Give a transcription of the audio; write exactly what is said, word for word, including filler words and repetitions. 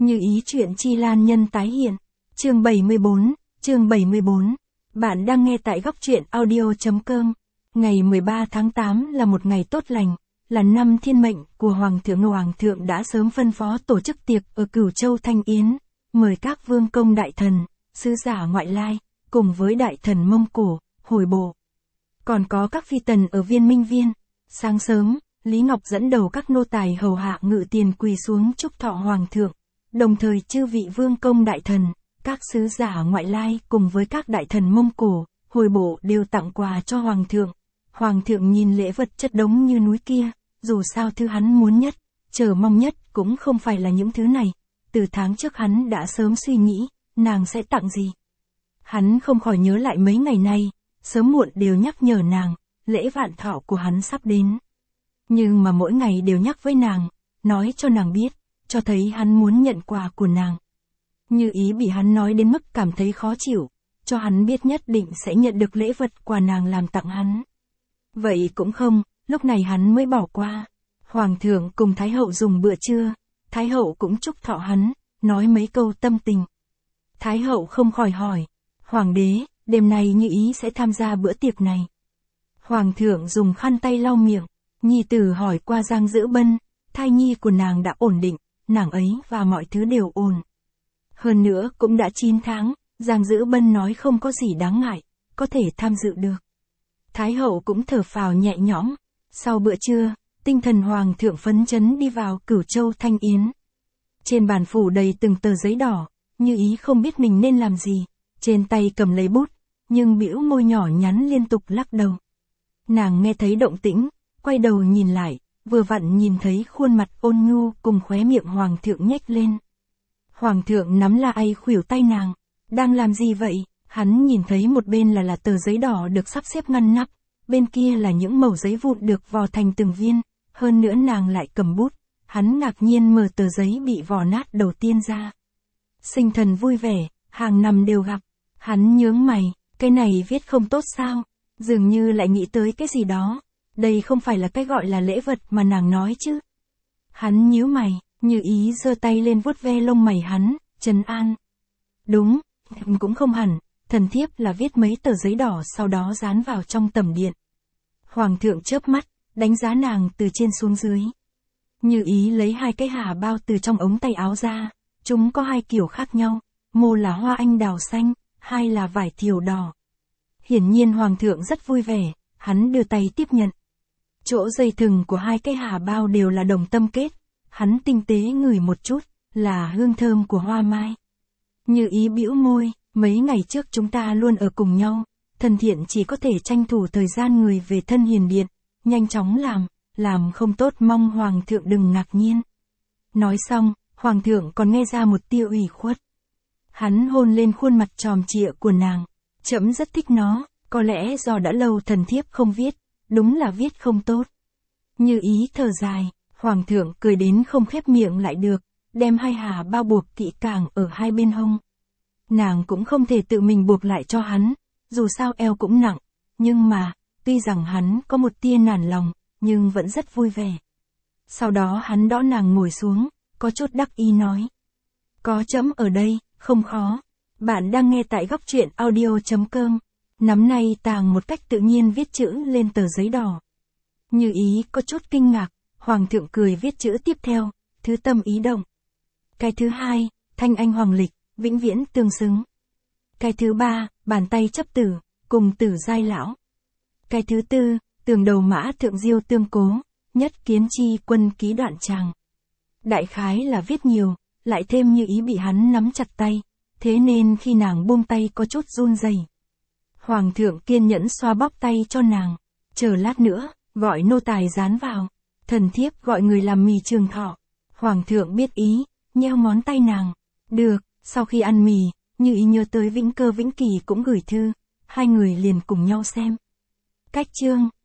Như ý chuyện Chi Lan nhân tái hiện. Chương bảy mươi bốn, chương bảy mươi bốn. Bạn đang nghe tại góc truyện audio.com. Ngày mười ba tháng tám là một ngày tốt lành, là năm thiên mệnh của Hoàng thượng. Hoàng thượng đã sớm phân phó tổ chức tiệc ở Cửu Châu Thanh Yến, mời các vương công đại thần, sứ giả ngoại lai, cùng với đại thần Mông Cổ, hồi bộ. Còn có các phi tần ở Viên Minh Viên. Sáng sớm, Lý Ngọc dẫn đầu các nô tài hầu hạ ngự tiền quỳ xuống chúc thọ Hoàng thượng. Đồng thời chư vị vương công đại thần, các sứ giả ngoại lai cùng với các đại thần Mông Cổ, hồi bộ đều tặng quà cho Hoàng thượng. Hoàng thượng nhìn lễ vật chất đống như núi kia, dù sao thứ hắn muốn nhất, chờ mong nhất cũng không phải là những thứ này. Từ tháng trước hắn đã sớm suy nghĩ, nàng sẽ tặng gì. Hắn không khỏi nhớ lại mấy ngày nay, sớm muộn đều nhắc nhở nàng, lễ vạn thọ của hắn sắp đến. Nhưng mà mỗi ngày đều nhắc với nàng, nói cho nàng biết, cho thấy hắn muốn nhận quà của nàng. Như ý bị hắn nói đến mức cảm thấy khó chịu, cho hắn biết nhất định sẽ nhận được lễ vật quà nàng làm tặng hắn. Vậy cũng không, lúc này hắn mới bỏ qua. Hoàng thượng cùng Thái hậu dùng bữa trưa, Thái hậu cũng chúc thọ hắn, nói mấy câu tâm tình. Thái hậu không khỏi hỏi, Hoàng đế, đêm nay Như ý sẽ tham gia bữa tiệc này. Hoàng thượng dùng khăn tay lau miệng, nhi tử hỏi qua Giang Dữ Bân, thai nhi của nàng đã ổn định, nàng ấy và mọi thứ đều ổn. Hơn nữa cũng đã chín tháng, Giang Dữ Bân nói không có gì đáng ngại, có thể tham dự được. Thái hậu cũng thở phào nhẹ nhõm. Sau bữa trưa, tinh thần Hoàng thượng phấn chấn đi vào Cửu Châu Thanh Yến. Trên bàn phủ đầy từng tờ giấy đỏ, Như ý không biết mình nên làm gì, trên tay cầm lấy bút, nhưng bĩu môi nhỏ nhắn liên tục lắc đầu. Nàng nghe thấy động tĩnh, quay đầu nhìn lại, vừa vặn nhìn thấy khuôn mặt ôn nhu cùng khóe miệng Hoàng thượng nhếch lên. Hoàng thượng nắm la ay khuỷu tay nàng, đang làm gì vậy? Hắn nhìn thấy một bên là là tờ giấy đỏ được sắp xếp ngăn nắp, bên kia là những mẩu giấy vụn được vò thành từng viên, hơn nữa nàng lại cầm bút, hắn ngạc nhiên mở tờ giấy bị vò nát đầu tiên ra. Sinh thần vui vẻ, hàng năm đều gặp, hắn nhướng mày, cái này viết không tốt sao, dường như lại nghĩ tới cái gì đó, đây không phải là cái gọi là lễ vật mà nàng nói chứ. Hắn nhíu mày, Như ý giơ tay lên vuốt ve lông mày hắn, trấn an. Đúng, cũng không hẳn, thần thiếp là viết mấy tờ giấy đỏ sau đó dán vào trong tẩm điện. Hoàng thượng chớp mắt, đánh giá nàng từ trên xuống dưới. Như ý lấy hai cái hà bao từ trong ống tay áo ra, chúng có hai kiểu khác nhau, một là hoa anh đào xanh, hai là vải thiều đỏ. Hiển nhiên Hoàng thượng rất vui vẻ, hắn đưa tay tiếp nhận. Chỗ dây thừng của hai cái hà bao đều là đồng tâm kết, hắn tinh tế ngửi một chút, là hương thơm của hoa mai. Như ý bĩu môi, mấy ngày trước chúng ta luôn ở cùng nhau, thần thiện chỉ có thể tranh thủ thời gian người về thân hiền điện, nhanh chóng làm, làm không tốt mong Hoàng thượng đừng ngạc nhiên. Nói xong, Hoàng thượng còn nghe ra một tia ủy khuất. Hắn hôn lên khuôn mặt tròn trịa của nàng, trẫm rất thích nó, có lẽ do đã lâu thần thiếp không viết, đúng là viết không tốt. Như ý thở dài, Hoàng thượng cười đến không khép miệng lại được, đem hai hà bao buộc kỹ càng ở hai bên hông. Nàng cũng không thể tự mình buộc lại cho hắn, dù sao eo cũng nặng, nhưng mà, tuy rằng hắn có một tia nản lòng, nhưng vẫn rất vui vẻ. Sau đó hắn đỡ nàng ngồi xuống, có chút đắc ý nói. Có trẫm ở đây, không khó. Bạn đang nghe tại góc truyện audio.com. Nắm nay tàng một cách tự nhiên viết chữ lên tờ giấy đỏ. Như ý có chút kinh ngạc, Hoàng thượng cười viết chữ tiếp theo, thứ tâm ý động. Cái thứ hai, thanh anh hoàng lịch, vĩnh viễn tương xứng. Cái thứ ba, bàn tay chấp tử, cùng tử giai lão. Cái thứ tư, tường đầu mã thượng diêu tương cố, nhất kiến chi quân ký đoạn tràng. Đại khái là viết nhiều, lại thêm Như ý bị hắn nắm chặt tay, thế nên khi nàng buông tay có chút run rẩy. Hoàng thượng kiên nhẫn xoa bóp tay cho nàng, chờ lát nữa, gọi nô tài dán vào, thần thiếp gọi người làm mì trường thọ. Hoàng thượng biết ý, nheo ngón tay nàng, được, sau khi ăn mì, Như ý nhớ tới Vĩnh Cơ Vĩnh Kỳ cũng gửi thư, hai người liền cùng nhau xem. Cách chương,